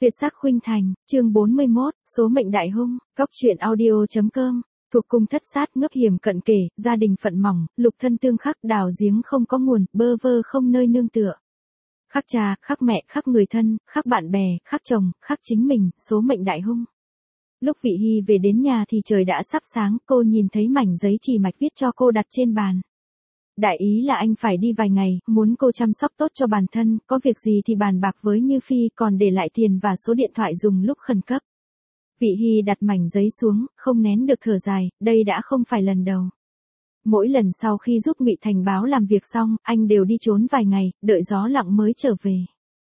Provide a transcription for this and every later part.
Tuyệt sắc khuynh thành, chương 41, số mệnh đại hung, góc truyện audio.com. Thuộc cung thất sát ngấp hiểm cận kề, gia đình phận mỏng, lục thân tương khắc, đào giếng không có nguồn, bơ vơ không nơi nương tựa. Khắc cha, khắc mẹ, khắc người thân, khắc bạn bè, khắc chồng, khắc chính mình, số mệnh đại hung. Lúc Vị Hy về đến nhà thì trời đã sắp sáng, cô nhìn thấy mảnh giấy chỉ mạch viết cho cô đặt trên bàn. Đại ý là anh phải đi vài ngày, muốn cô chăm sóc tốt cho bản thân, có việc gì thì bàn bạc với Như Phi, còn để lại tiền và số điện thoại dùng lúc khẩn cấp. Vị Hy đặt mảnh giấy xuống, không nén được thở dài, đây đã không phải lần đầu. Mỗi lần sau khi giúp Ngụy Thành Báo làm việc xong, anh đều đi trốn vài ngày, đợi gió lặng mới trở về.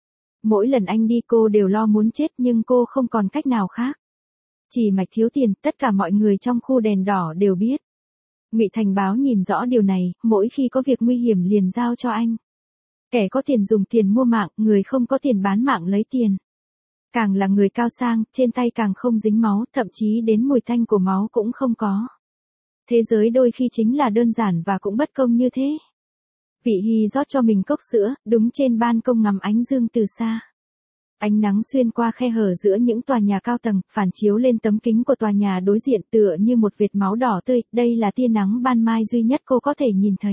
Mỗi lần anh đi cô đều lo muốn chết nhưng cô không còn cách nào khác. Chỉ mạch thiếu tiền, tất cả mọi người trong khu đèn đỏ đều biết. Ngụy Thành Báo nhìn rõ điều này, mỗi khi có việc nguy hiểm liền giao cho anh. Kẻ có tiền dùng tiền mua mạng, người không có tiền bán mạng lấy tiền. Càng là người cao sang, trên tay càng không dính máu, thậm chí đến mùi tanh của máu cũng không có. Thế giới đôi khi chính là đơn giản và cũng bất công như thế. Vị Hy rót cho mình cốc sữa, đứng trên ban công ngắm ánh dương từ xa. Ánh nắng xuyên qua khe hở giữa những tòa nhà cao tầng, phản chiếu lên tấm kính của tòa nhà đối diện tựa như một vệt máu đỏ tươi, đây là tia nắng ban mai duy nhất cô có thể nhìn thấy.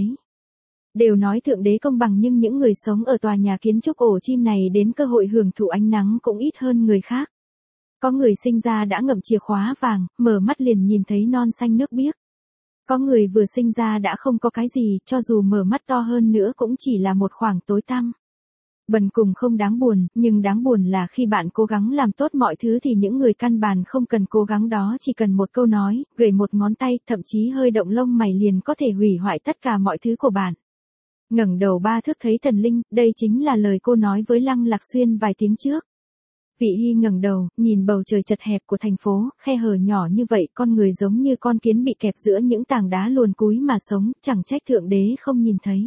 Đều nói thượng đế công bằng nhưng những người sống ở tòa nhà kiến trúc ổ chim này đến cơ hội hưởng thụ ánh nắng cũng ít hơn người khác. Có người sinh ra đã ngậm chìa khóa vàng, mở mắt liền nhìn thấy non xanh nước biếc. Có người vừa sinh ra đã không có cái gì, cho dù mở mắt to hơn nữa cũng chỉ là một khoảng tối tăm. Bần cùng không đáng buồn, nhưng đáng buồn là khi bạn cố gắng làm tốt mọi thứ thì những người căn bản không cần cố gắng đó chỉ cần một câu nói, gửi một ngón tay, thậm chí hơi động lông mày liền có thể hủy hoại tất cả mọi thứ của bạn. Ngẩng đầu 3 thước thấy thần linh, đây chính là lời cô nói với Lăng Lạc Xuyên vài tiếng trước. Vị Hy ngẩng đầu, nhìn bầu trời chật hẹp của thành phố, khe hở nhỏ như vậy, con người giống như con kiến bị kẹp giữa những tảng đá luồn cúi mà sống, chẳng trách thượng đế không nhìn thấy.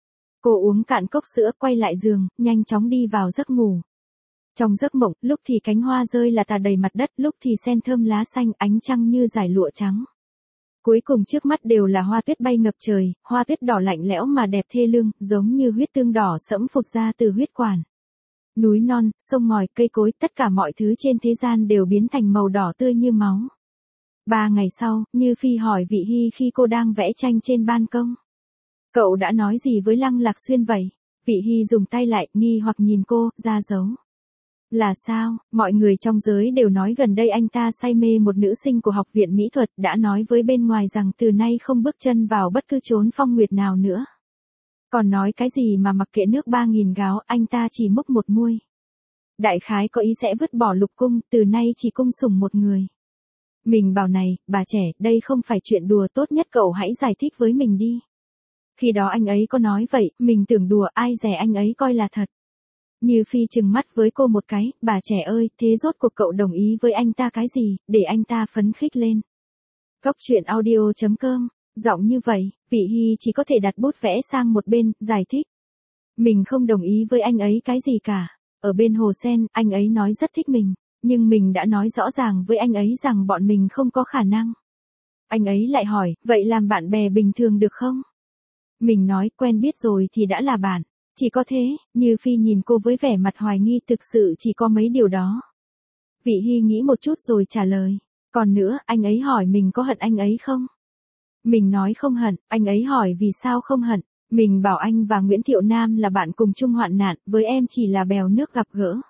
Cô uống cạn cốc sữa, quay lại giường, nhanh chóng đi vào giấc ngủ. Trong giấc mộng, lúc thì cánh hoa rơi là tà đầy mặt đất, lúc thì sen thơm lá xanh, ánh trăng như dải lụa trắng. Cuối cùng trước mắt đều là hoa tuyết bay ngập trời, hoa tuyết đỏ lạnh lẽo mà đẹp thê lương, giống như huyết tương đỏ sẫm phụt ra từ huyết quản. Núi non, sông ngòi, cây cối, tất cả mọi thứ trên thế gian đều biến thành màu đỏ tươi như máu. 3 ngày sau, Như Phi hỏi Vị Hy khi cô đang vẽ tranh trên ban công. Cậu đã nói gì với Lăng Lạc Xuyên vậy? Vị Hy dùng tay lại, nghi hoặc nhìn cô, ra dấu. Là sao, mọi người trong giới đều nói gần đây anh ta say mê một nữ sinh của học viện mỹ thuật, đã nói với bên ngoài rằng từ nay không bước chân vào bất cứ chốn phong nguyệt nào nữa. Còn nói cái gì mà mặc kệ nước 3.000 gáo, anh ta chỉ múc một muôi. Đại khái có ý sẽ vứt bỏ lục cung, từ nay chỉ cung sủng một người. Mình bảo này, bà trẻ, đây không phải chuyện đùa, tốt nhất cậu hãy giải thích với mình đi. Khi đó anh ấy có nói vậy, mình tưởng đùa, ai dè anh ấy coi là thật. Như Phi trừng mắt với cô một cái, bà trẻ ơi, thế rốt cuộc cậu đồng ý với anh ta cái gì, để anh ta phấn khích lên. Góc truyện audio.com, giọng như vậy, Vị Hy chỉ có thể đặt bút vẽ sang một bên, giải thích. Mình không đồng ý với anh ấy cái gì cả. Ở bên hồ sen, anh ấy nói rất thích mình, nhưng mình đã nói rõ ràng với anh ấy rằng bọn mình không có khả năng. Anh ấy lại hỏi, vậy làm bạn bè bình thường được không? Mình nói, quen biết rồi thì đã là bạn. Chỉ có thế, Như Phi nhìn cô với vẻ mặt hoài nghi, thực sự chỉ có mấy điều đó. Vị Hy nghĩ một chút rồi trả lời. Còn nữa, anh ấy hỏi mình có hận anh ấy không? Mình nói không hận, anh ấy hỏi vì sao không hận. Mình bảo anh và Nguyễn Thiệu Nam là bạn cùng chung hoạn nạn, với em chỉ là bèo nước gặp gỡ.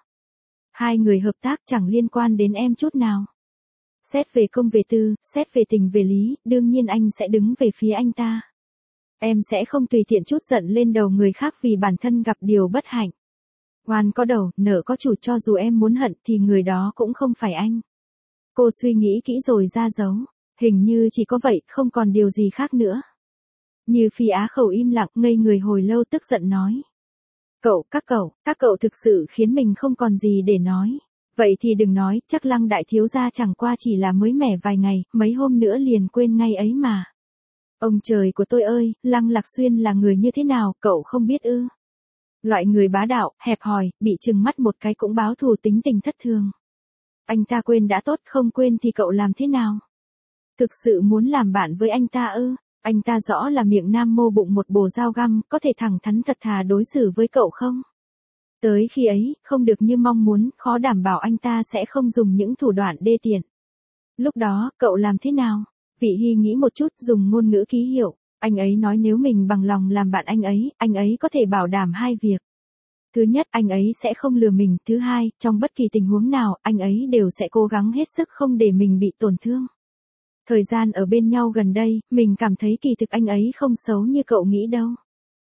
2 người hợp tác chẳng liên quan đến em chút nào. Xét về công về tư, xét về tình về lý, đương nhiên anh sẽ đứng về phía anh ta. Em sẽ không tùy tiện trút giận lên đầu người khác vì bản thân gặp điều bất hạnh. Oan có đầu, nợ có chủ, cho dù em muốn hận thì người đó cũng không phải anh. Cô suy nghĩ kỹ rồi ra dấu. Hình như chỉ có vậy, không còn điều gì khác nữa. Như Phi á khẩu im lặng, ngây người hồi lâu, tức giận nói. Các cậu thực sự khiến mình không còn gì để nói. Vậy thì đừng nói, chắc Lăng đại thiếu gia chẳng qua chỉ là mới mẻ vài ngày, mấy hôm nữa liền quên ngay ấy mà. Ông trời của tôi ơi, Lăng Lạc Xuyên là người như thế nào, cậu không biết ư? Loại người bá đạo, hẹp hòi, bị trừng mắt một cái cũng báo thù, tính tình thất thường. Anh ta quên đã tốt, không quên thì cậu làm thế nào? Thực sự muốn làm bạn với anh ta ư? Anh ta rõ là miệng nam mô bụng một bồ dao găm, có thể thẳng thắn thật thà đối xử với cậu không? Tới khi ấy, không được như mong muốn, khó đảm bảo anh ta sẽ không dùng những thủ đoạn đê tiện. Lúc đó, cậu làm thế nào? Vị Hy nghĩ một chút, dùng ngôn ngữ ký hiệu. Anh ấy nói nếu mình bằng lòng làm bạn anh ấy có thể bảo đảm hai việc. Thứ nhất, anh ấy sẽ không lừa mình. Thứ hai, trong bất kỳ tình huống nào, anh ấy đều sẽ cố gắng hết sức không để mình bị tổn thương. Thời gian ở bên nhau gần đây, mình cảm thấy kỳ thực anh ấy không xấu như cậu nghĩ đâu.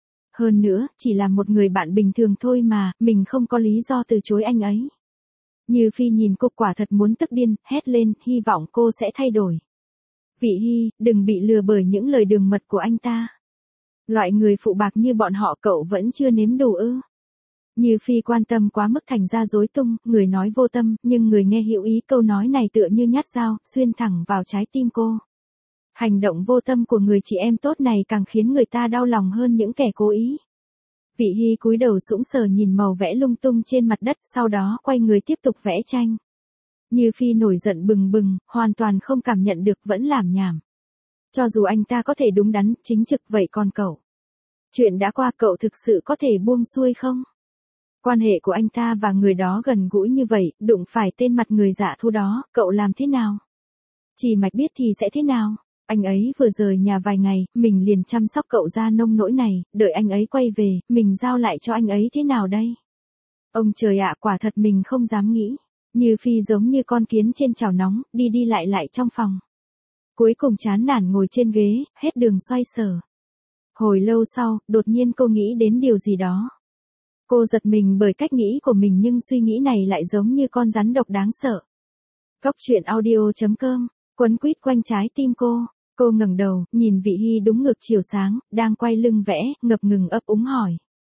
Hơn nữa, chỉ là một người bạn bình thường thôi mà, mình không có lý do từ chối anh ấy. Như Phi nhìn cô quả thật muốn tức điên, hét lên, hy vọng cô sẽ thay đổi. Vị Hy, đừng bị lừa bởi những lời đường mật của anh ta. Loại người phụ bạc như bọn họ cậu vẫn chưa nếm đủ ư? Như Phi quan tâm quá mức thành ra rối tung, người nói vô tâm, nhưng người nghe hữu ý, câu nói này tựa như nhát dao, xuyên thẳng vào trái tim cô. Hành động vô tâm của người chị em tốt này càng khiến người ta đau lòng hơn những kẻ cố ý. Vị Hy cúi đầu sững sờ nhìn màu vẽ lung tung trên mặt đất, sau đó quay người tiếp tục vẽ tranh. Như Phi nổi giận bừng bừng, hoàn toàn không cảm nhận được, vẫn làm nhảm. Cho dù anh ta có thể đúng đắn, chính trực, vậy còn cậu? Chuyện đã qua, cậu thực sự có thể buông xuôi không? Quan hệ của anh ta và người đó gần gũi như vậy, đụng phải tên mặt người dạ thú đó, cậu làm thế nào? Chỉ mạch biết thì sẽ thế nào? Anh ấy vừa rời nhà vài ngày, mình liền chăm sóc cậu ra nông nỗi này, đợi anh ấy quay về, mình giao lại cho anh ấy thế nào đây? Ông trời ạ, quả thật mình không dám nghĩ. Như Phi giống như con kiến trên chảo nóng, đi đi lại trong phòng. Cuối cùng chán nản ngồi trên ghế, hết đường xoay sở. Hồi lâu sau, đột nhiên cô nghĩ đến điều gì đó. Cô giật mình bởi cách nghĩ của mình, nhưng suy nghĩ này lại giống như con rắn độc đáng sợ. Góc truyện audio.com, quấn quýt quanh trái tim cô. Cô ngẩng đầu, nhìn Vị Hy đúng ngược chiều sáng, đang quay lưng vẽ, ngập ngừng ấp úng hỏi.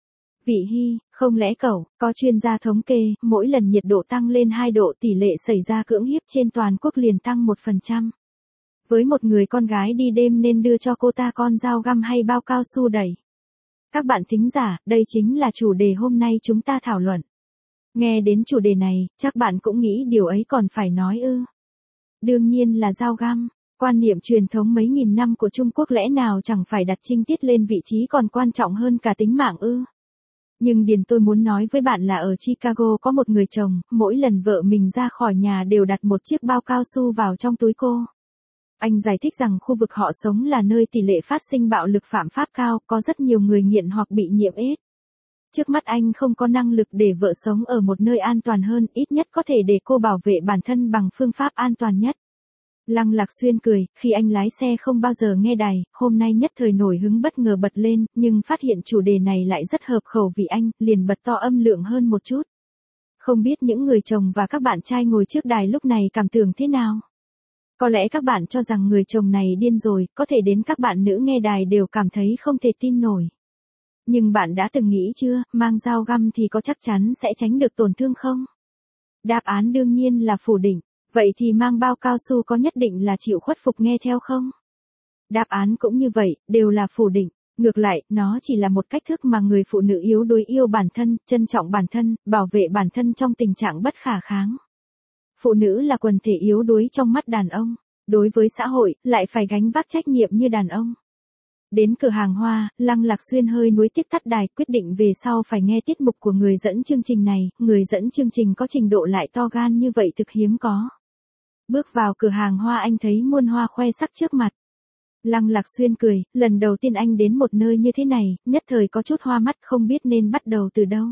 Vị Hy, không lẽ cậu, có chuyên gia thống kê, mỗi lần nhiệt độ tăng lên 2 độ tỷ lệ xảy ra cưỡng hiếp trên toàn quốc liền tăng 1%. Với một người con gái đi đêm nên đưa cho cô ta con dao găm hay bao cao su đẩy. Các bạn thính giả, đây chính là chủ đề hôm nay chúng ta thảo luận. Nghe đến chủ đề này, chắc bạn cũng nghĩ điều ấy còn phải nói ư. Đương nhiên là dao găm. Quan niệm truyền thống mấy nghìn năm của Trung Quốc lẽ nào chẳng phải đặt trinh tiết lên vị trí còn quan trọng hơn cả tính mạng ư? Nhưng tôi muốn nói với bạn là ở Chicago có một người chồng, mỗi lần vợ mình ra khỏi nhà đều đặt một chiếc bao cao su vào trong túi cô. Anh giải thích rằng khu vực họ sống là nơi tỷ lệ phát sinh bạo lực phạm pháp cao, có rất nhiều người nghiện hoặc bị nhiễm AIDS. Trước mắt anh không có năng lực để vợ sống ở một nơi an toàn hơn, ít nhất có thể để cô bảo vệ bản thân bằng phương pháp an toàn nhất. Lăng Lạc Xuyên cười, khi anh lái xe không bao giờ nghe đài, hôm nay nhất thời nổi hứng bất ngờ bật lên, nhưng phát hiện chủ đề này lại rất hợp khẩu vị anh, liền bật to âm lượng hơn một chút. Không biết những người chồng và các bạn trai ngồi trước đài lúc này cảm tưởng thế nào? Có lẽ các bạn cho rằng người chồng này điên rồi, có thể đến các bạn nữ nghe đài đều cảm thấy không thể tin nổi. Nhưng bạn đã từng nghĩ chưa, mang dao găm thì có chắc chắn sẽ tránh được tổn thương không? Đáp án đương nhiên là phủ định. Vậy thì mang bao cao su có nhất định là chịu khuất phục nghe theo không? Đáp án cũng như vậy, đều là phủ định. Ngược lại, nó chỉ là một cách thức mà người phụ nữ yếu đuối yêu bản thân, trân trọng bản thân, bảo vệ bản thân trong tình trạng bất khả kháng. Phụ nữ là quần thể yếu đuối trong mắt đàn ông, đối với xã hội, lại phải gánh vác trách nhiệm như đàn ông. Đến cửa hàng hoa, Lăng Lạc Xuyên hơi nuối tiếc tắt đài, quyết định về sau phải nghe tiết mục của người dẫn chương trình này, người dẫn chương trình có trình độ lại to gan như vậy thực hiếm có. Bước vào cửa hàng hoa anh thấy muôn hoa khoe sắc trước mặt. Lăng Lạc Xuyên cười, lần đầu tiên anh đến một nơi như thế này, nhất thời có chút hoa mắt không biết nên bắt đầu từ đâu.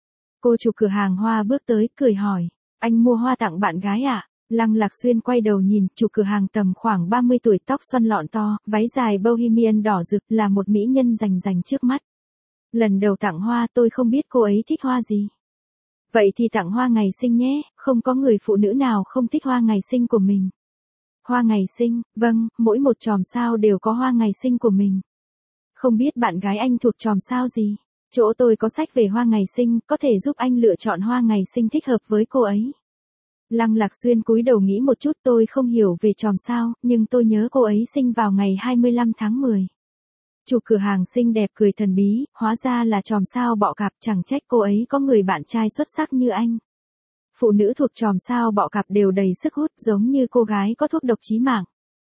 Cô chủ cửa hàng hoa bước tới, cười hỏi, anh mua hoa tặng bạn gái à? Lăng Lạc Xuyên quay đầu nhìn, chủ cửa hàng tầm khoảng 30 tuổi, tóc xoăn lọn to, váy dài bohemian đỏ rực, là một mỹ nhân rành rành trước mắt. Lần đầu tặng hoa tôi không biết cô ấy thích hoa gì. Vậy thì tặng hoa ngày sinh nhé, không có người phụ nữ nào không thích hoa ngày sinh của mình. Hoa ngày sinh, vâng, mỗi một chòm sao đều có hoa ngày sinh của mình. Không biết bạn gái anh thuộc chòm sao gì? Chỗ tôi có sách về hoa ngày sinh, có thể giúp anh lựa chọn hoa ngày sinh thích hợp với cô ấy. Lăng Lạc Xuyên cúi đầu nghĩ một chút, tôi không hiểu về chòm sao, nhưng tôi nhớ cô ấy sinh vào ngày 25 tháng 10. Chủ cửa hàng xinh đẹp cười thần bí, hóa ra là chòm sao Bọ Cạp, chẳng trách cô ấy có người bạn trai xuất sắc như anh. Phụ nữ thuộc chòm sao Bọ Cạp đều đầy sức hút, giống như cô gái có thuốc độc chí mạng.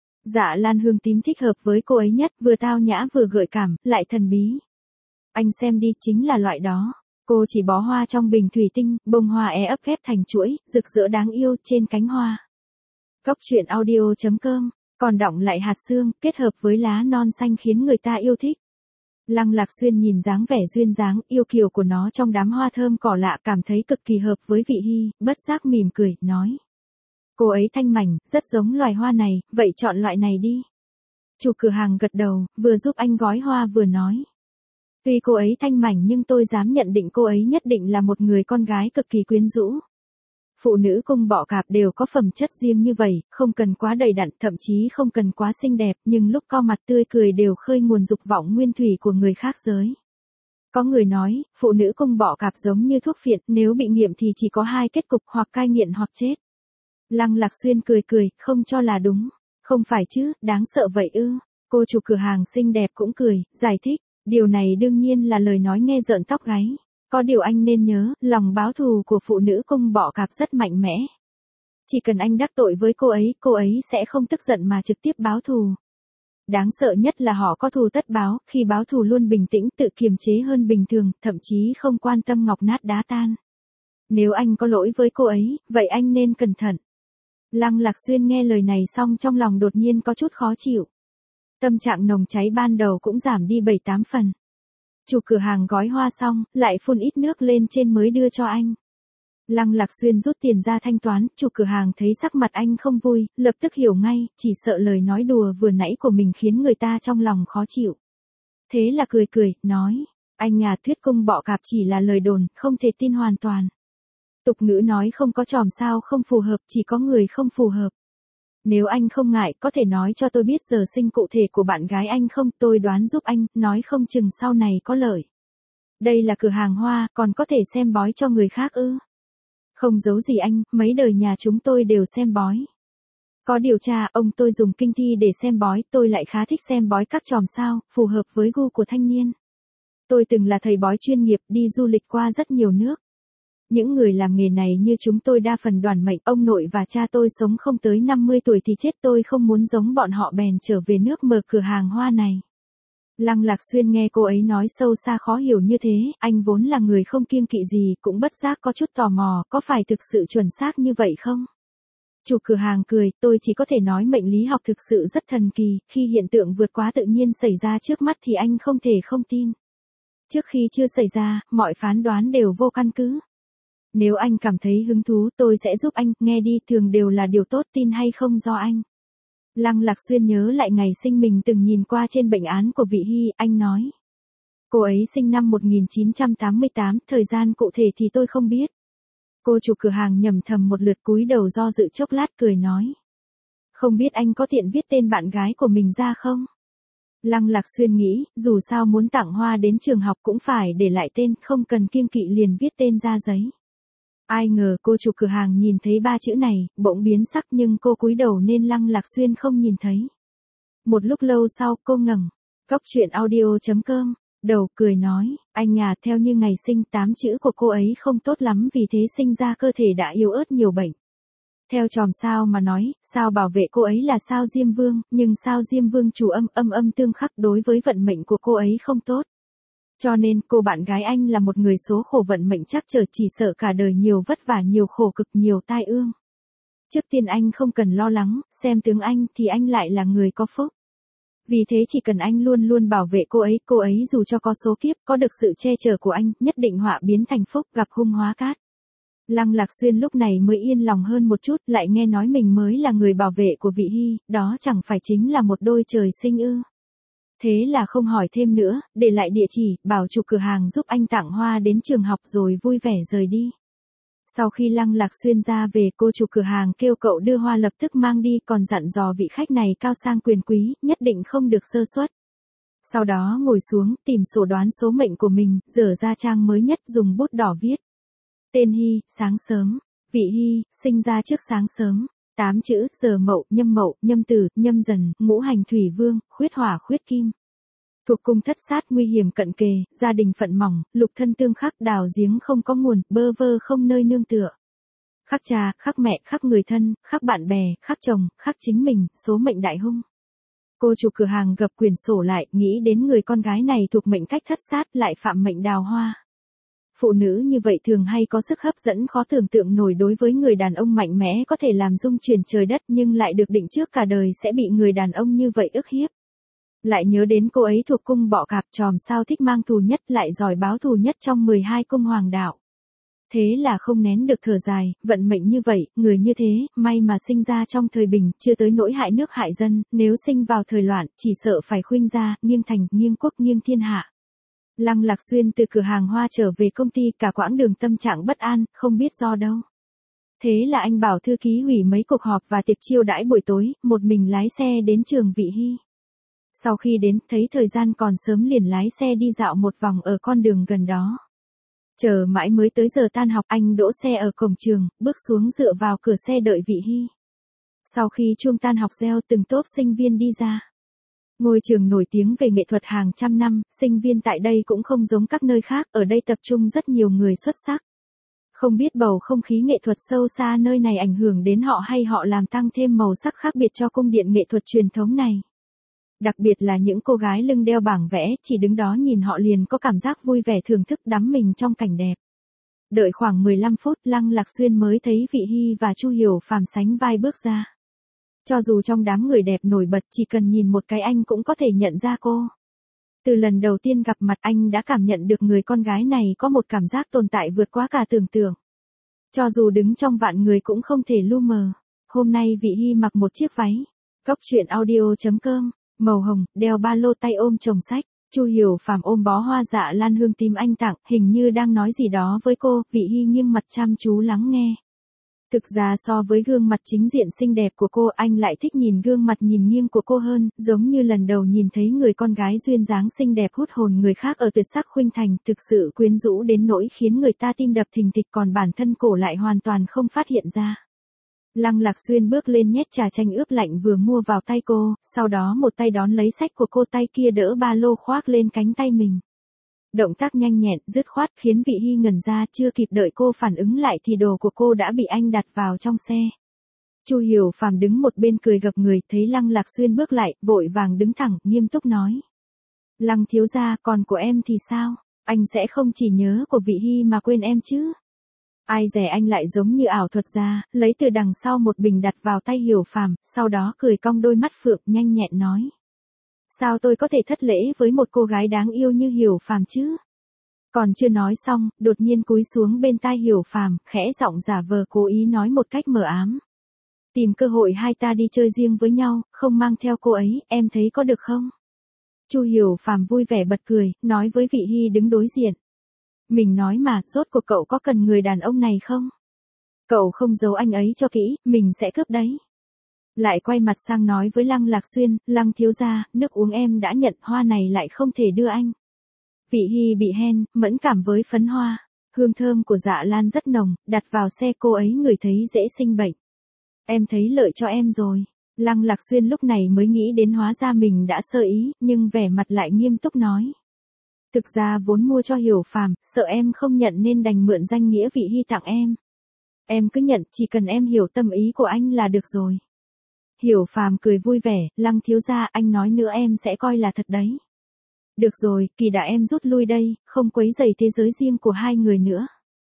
Dạ lan hương tím thích hợp với cô ấy nhất, vừa tao nhã vừa gợi cảm, lại thần bí. Anh xem đi, chính là loại đó. Cô chỉ bó hoa trong bình thủy tinh, bông hoa ấp ghép thành chuỗi, rực rỡ đáng yêu trên cánh hoa. Cóc truyện audio.com, còn đọng lại hạt sương, kết hợp với lá non xanh khiến người ta yêu thích. Lăng Lạc Xuyên nhìn dáng vẻ duyên dáng, yêu kiều của nó trong đám hoa thơm cỏ lạ cảm thấy cực kỳ hợp với Vị Hy, bất giác mỉm cười, nói. Cô ấy thanh mảnh, rất giống loài hoa này, vậy chọn loại này đi. Chủ cửa hàng gật đầu, vừa giúp anh gói hoa vừa nói. Tuy cô ấy thanh mảnh nhưng tôi dám nhận định cô ấy nhất định là một người con gái cực kỳ quyến rũ. Phụ nữ cung bọ cạp đều có phẩm chất riêng như vậy, không cần quá đầy đặn, thậm chí không cần quá xinh đẹp, nhưng lúc co mặt tươi cười đều khơi nguồn dục vọng nguyên thủy của người khác giới. Có người nói, phụ nữ cung bọ cạp giống như thuốc phiện, nếu bị nghiện thì chỉ có hai kết cục, hoặc cai nghiện hoặc chết. Lăng Lạc Xuyên cười cười, không cho là đúng. Không phải chứ, đáng sợ vậy ư. Cô chủ cửa hàng xinh đẹp cũng cười, giải thích. Điều này đương nhiên là lời nói nghe rợn tóc gáy. Có điều anh nên nhớ, lòng báo thù của phụ nữ cung bọ cạp rất mạnh mẽ. Chỉ cần anh đắc tội với cô ấy sẽ không tức giận mà trực tiếp báo thù. Đáng sợ nhất là họ có thù tất báo, khi báo thù luôn bình tĩnh tự kiềm chế hơn bình thường, thậm chí không quan tâm ngọc nát đá tan. Nếu anh có lỗi với cô ấy, vậy anh nên cẩn thận. Lăng Lạc Xuyên nghe lời này xong trong lòng đột nhiên có chút khó chịu. Tâm trạng nồng cháy ban đầu cũng giảm đi 7-8 phần. Chủ cửa hàng gói hoa xong, lại phun ít nước lên trên mới đưa cho anh. Lăng Lạc Xuyên rút tiền ra thanh toán, chủ cửa hàng thấy sắc mặt anh không vui, lập tức hiểu ngay, chỉ sợ lời nói đùa vừa nãy của mình khiến người ta trong lòng khó chịu. Thế là cười cười, nói, anh à, thuyết cung bọ cạp chỉ là lời đồn, không thể tin hoàn toàn. Tục ngữ nói không có chòm sao không phù hợp, chỉ có người không phù hợp. Nếu anh không ngại, có thể nói cho tôi biết giờ sinh cụ thể của bạn gái anh không, tôi đoán giúp anh, nói không chừng sau này có lợi. Đây là cửa hàng hoa, còn có thể xem bói cho người khác ư? Không giấu gì anh, mấy đời nhà chúng tôi đều xem bói. Có điều tra, ông tôi dùng kinh thi để xem bói, tôi lại khá thích xem bói các chòm sao, phù hợp với gu của thanh niên. Tôi từng là thầy bói chuyên nghiệp, đi du lịch qua rất nhiều nước. Những người làm nghề này như chúng tôi đa phần đoản mệnh, ông nội và cha tôi sống không tới 50 tuổi thì chết, tôi không muốn giống bọn họ bèn trở về nước mở cửa hàng hoa này. Lăng Lạc Xuyên nghe cô ấy nói sâu xa khó hiểu như thế, anh vốn là người không kiêng kỵ gì, cũng bất giác có chút tò mò, có phải thực sự chuẩn xác như vậy không? Chủ cửa hàng cười, tôi chỉ có thể nói mệnh lý học thực sự rất thần kỳ, khi hiện tượng vượt quá tự nhiên xảy ra trước mắt thì anh không thể không tin. Trước khi chưa xảy ra, mọi phán đoán đều vô căn cứ. Nếu anh cảm thấy hứng thú tôi sẽ giúp anh, nghe đi, thường đều là điều tốt, tin hay không do anh. Lăng Lạc Xuyên nhớ lại ngày sinh mình từng nhìn qua trên bệnh án của Vị Hy, anh nói. Cô ấy sinh năm 1988, thời gian cụ thể thì tôi không biết. Cô chủ cửa hàng nhầm thầm một lượt cúi đầu do dự chốc lát cười nói. Không biết anh có tiện viết tên bạn gái của mình ra không? Lăng Lạc Xuyên nghĩ, dù sao muốn tặng hoa đến trường học cũng phải để lại tên, không cần kiêng kỵ liền viết tên ra giấy. Ai ngờ cô chủ cửa hàng nhìn thấy ba chữ này, bỗng biến sắc nhưng cô cúi đầu nên Lăng Lạc Xuyên không nhìn thấy. Một lúc lâu sau cô ngẩng, Cóc truyện audio.com, đầu cười nói, anh à, theo như ngày sinh 8 chữ của cô ấy không tốt lắm vì thế sinh ra cơ thể đã yếu ớt nhiều bệnh. Theo chòm sao mà nói, sao bảo vệ cô ấy là sao Diêm Vương, nhưng sao Diêm Vương chủ âm tương khắc đối với vận mệnh của cô ấy không tốt. Cho nên cô bạn gái anh là một người số khổ vận mệnh chắc trở, chỉ sợ cả đời nhiều vất vả, nhiều khổ cực, nhiều tai ương. Trước tiên anh không cần lo lắng, xem tướng anh thì anh lại là người có phúc. Vì thế chỉ cần anh luôn luôn bảo vệ cô ấy dù cho có số kiếp, có được sự che chở của anh, nhất định họa biến thành phúc, gặp hung hóa cát. Lăng Lạc Xuyên lúc này mới yên lòng hơn một chút, lại nghe nói mình mới là người bảo vệ của Vị Hy, đó chẳng phải chính là một đôi trời sinh ư. Thế là không hỏi thêm nữa, để lại địa chỉ, bảo chủ cửa hàng giúp anh tặng hoa đến trường học rồi vui vẻ rời đi. Sau khi Lăng Lạc Xuyên ra về, cô chủ cửa hàng kêu cậu đưa hoa lập tức mang đi, còn dặn dò vị khách này cao sang quyền quý, nhất định không được sơ suất. Sau đó ngồi xuống, tìm sổ đoán số mệnh của mình, dở ra trang mới nhất dùng bút đỏ viết. Tên Hy, sáng sớm. Vị Hy, sinh ra trước sáng sớm. 8 chữ, giờ Mậu, nhâm Tử, nhâm Dần, ngũ hành thủy vương, khuyết hỏa khuyết kim. Thuộc cung thất sát, nguy hiểm cận kề, gia đình phận mỏng, lục thân tương khắc, đào giếng không có nguồn, bơ vơ không nơi nương tựa. Khắc cha, khắc mẹ, khắc người thân, khắc bạn bè, khắc chồng, khắc chính mình, số mệnh đại hung. Cô chủ cửa hàng gập quyển sổ lại, nghĩ đến người con gái này thuộc mệnh cách thất sát, lại phạm mệnh đào hoa. Phụ nữ như vậy thường hay có sức hấp dẫn khó tưởng tượng nổi đối với người đàn ông mạnh mẽ có thể làm rung chuyển trời đất nhưng lại được định trước cả đời sẽ bị người đàn ông như vậy ức hiếp. Lại nhớ đến cô ấy thuộc cung bọ cạp tròm sao thích mang thù nhất lại giỏi báo thù nhất trong 12 cung hoàng đạo. Thế là không nén được thở dài, vận mệnh như vậy, người như thế, may mà sinh ra trong thời bình, chưa tới nỗi hại nước hại dân, nếu sinh vào thời loạn, chỉ sợ phải khuynh gia, nghiêng thành, nghiêng quốc, nghiêng thiên hạ. Lăng Lạc Xuyên từ cửa hàng hoa trở về công ty cả quãng đường tâm trạng bất an, không biết do đâu. Thế là anh bảo thư ký hủy mấy cuộc họp và tiệc chiêu đãi buổi tối, một mình lái xe đến trường Vị Hy. Sau khi đến, thấy thời gian còn sớm liền lái xe đi dạo một vòng ở con đường gần đó. Chờ mãi mới tới giờ tan học, anh đỗ xe ở cổng trường, bước xuống dựa vào cửa xe đợi Vị Hy. Sau khi chuông tan học reo từng tốp sinh viên đi ra. Ngôi trường nổi tiếng về nghệ thuật hàng trăm năm, sinh viên tại đây cũng không giống các nơi khác, ở đây tập trung rất nhiều người xuất sắc. Không biết bầu không khí nghệ thuật sâu xa nơi này ảnh hưởng đến họ hay họ làm tăng thêm màu sắc khác biệt cho cung điện nghệ thuật truyền thống này. Đặc biệt là những cô gái lưng đeo bảng vẽ, chỉ đứng đó nhìn họ liền có cảm giác vui vẻ thưởng thức đắm mình trong cảnh đẹp. Đợi khoảng 15 phút, Lăng Lạc Xuyên mới thấy Vị Hy và Chu Hiểu Phàm sánh vai bước ra. Cho dù trong đám người đẹp nổi bật chỉ cần nhìn một cái anh cũng có thể nhận ra cô. Từ lần đầu tiên gặp mặt anh đã cảm nhận được người con gái này có một cảm giác tồn tại vượt quá cả tưởng tượng. Cho dù đứng trong vạn người cũng không thể lu mờ. Hôm nay Vị Hy mặc một chiếc váy. Cóc truyện audio.com. Màu hồng, đeo ba lô tay ôm chồng sách. Chu Hiểu Phàm ôm bó hoa dạ lan hương tím anh tặng, hình như đang nói gì đó với cô. Vị Hy nghiêng mặt chăm chú lắng nghe. Thực ra so với gương mặt chính diện xinh đẹp của cô, anh lại thích nhìn gương mặt nhìn nghiêng của cô hơn, giống như lần đầu nhìn thấy người con gái duyên dáng xinh đẹp hút hồn người khác ở tuyệt sắc khuynh thành, thực sự quyến rũ đến nỗi khiến người ta tim đập thình thịch, còn bản thân cổ lại hoàn toàn không phát hiện ra. Lăng Lạc Xuyên bước lên nhét trà chanh ướp lạnh vừa mua vào tay cô, sau đó một tay đón lấy sách của cô, tay kia đỡ ba lô khoác lên cánh tay mình. Động tác nhanh nhẹn, dứt khoát khiến Vị Hy ngẩn ra, chưa kịp đợi cô phản ứng lại thì đồ của cô đã bị anh đặt vào trong xe. Chu Hiểu Phàm đứng một bên cười gập người, thấy Lăng Lạc Xuyên bước lại, vội vàng đứng thẳng, nghiêm túc nói. Lăng thiếu gia, còn của em thì sao? Anh sẽ không chỉ nhớ của Vị Hy mà quên em chứ? Ai dè anh lại giống như ảo thuật ra, lấy từ đằng sau một bình đặt vào tay Hiểu Phàm, sau đó cười cong đôi mắt phượng nhanh nhẹn nói. Sao tôi có thể thất lễ với một cô gái đáng yêu như Hiểu Phàm chứ? Còn chưa nói xong, đột nhiên cúi xuống bên tai Hiểu Phàm, khẽ giọng giả vờ cố ý nói một cách mờ ám. Tìm cơ hội hai ta đi chơi riêng với nhau, không mang theo cô ấy, em thấy có được không? Chu Hiểu Phàm vui vẻ bật cười, nói với Vị Hy đứng đối diện. Mình nói mà, rốt cuộc cậu có cần người đàn ông này không? Cậu không giấu anh ấy cho kỹ, mình sẽ cướp đấy. Lại quay mặt sang nói với Lăng Lạc Xuyên, Lăng thiếu gia, nước uống em đã nhận, hoa này lại không thể đưa anh. Vị Hy bị hen, mẫn cảm với phấn hoa. Hương thơm của dạ lan rất nồng, đặt vào xe cô ấy ngửi thấy dễ sinh bệnh. Em thấy lợi cho em rồi. Lăng Lạc Xuyên lúc này mới nghĩ đến hóa ra mình đã sơ ý, nhưng vẻ mặt lại nghiêm túc nói. Thực ra vốn mua cho Hiểu Phàm, sợ em không nhận nên đành mượn danh nghĩa Vị Hy tặng em. Em cứ nhận, chỉ cần em hiểu tâm ý của anh là được rồi. Hiểu Phàm cười vui vẻ, Lăng thiếu gia, anh nói nữa em sẽ coi là thật đấy. Được rồi, Kỳ đã em rút lui đây, không quấy rầy thế giới riêng của hai người nữa.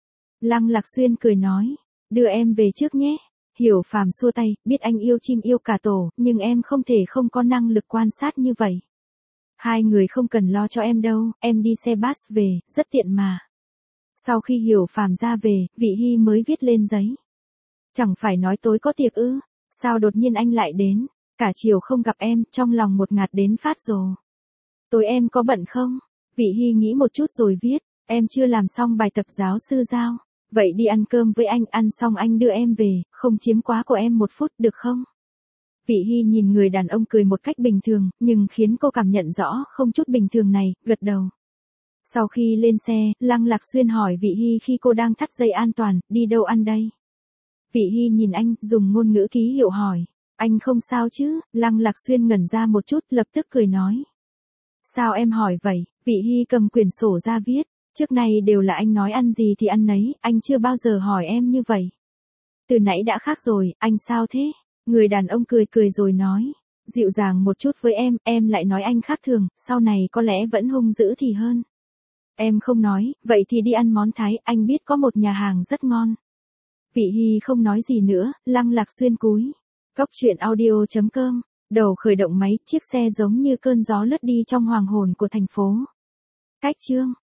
Lăng Lạc Xuyên cười nói, đưa em về trước nhé. Hiểu Phàm xua tay, biết anh yêu chim yêu cả tổ, nhưng em không thể không có năng lực quan sát như vậy. Hai người không cần lo cho em đâu, em đi xe bus về, rất tiện mà. Sau khi Hiểu Phàm ra về, Vị Hy mới viết lên giấy. Chẳng phải nói tối có tiệc ư? Sao đột nhiên anh lại đến? Cả chiều không gặp em, trong lòng một ngạt đến phát rồ. Tối em có bận không? Vị Hy nghĩ một chút rồi viết, em chưa làm xong bài tập giáo sư giao. Vậy đi ăn cơm với anh, ăn xong anh đưa em về, không chiếm quá của em một phút được không? Vị Hy nhìn người đàn ông cười một cách bình thường, nhưng khiến cô cảm nhận rõ không chút bình thường này, gật đầu. Sau khi lên xe, Lăng Lạc Xuyên hỏi Vị Hy khi cô đang thắt dây an toàn, đi đâu ăn đây? Vị Hy nhìn anh, dùng ngôn ngữ ký hiệu hỏi. Anh không sao chứ? Lăng Lạc Xuyên ngẩn ra một chút, lập tức cười nói. Sao em hỏi vậy? Vị Hy cầm quyển sổ ra viết. Trước nay đều là anh nói ăn gì thì ăn nấy, anh chưa bao giờ hỏi em như vậy. Từ nãy đã khác rồi, anh sao thế? Người đàn ông cười cười rồi nói. Dịu dàng một chút với em lại nói anh khác thường, sau này có lẽ vẫn hung dữ thì hơn. Em không nói, vậy thì đi ăn món Thái, anh biết có một nhà hàng rất ngon. Vị Hy không nói gì nữa, lăng lạc xuyên cúi. Góc truyện audio.com, đầu khởi động máy, chiếc xe giống như cơn gió lướt đi trong hoàng hồn của thành phố. Cách chương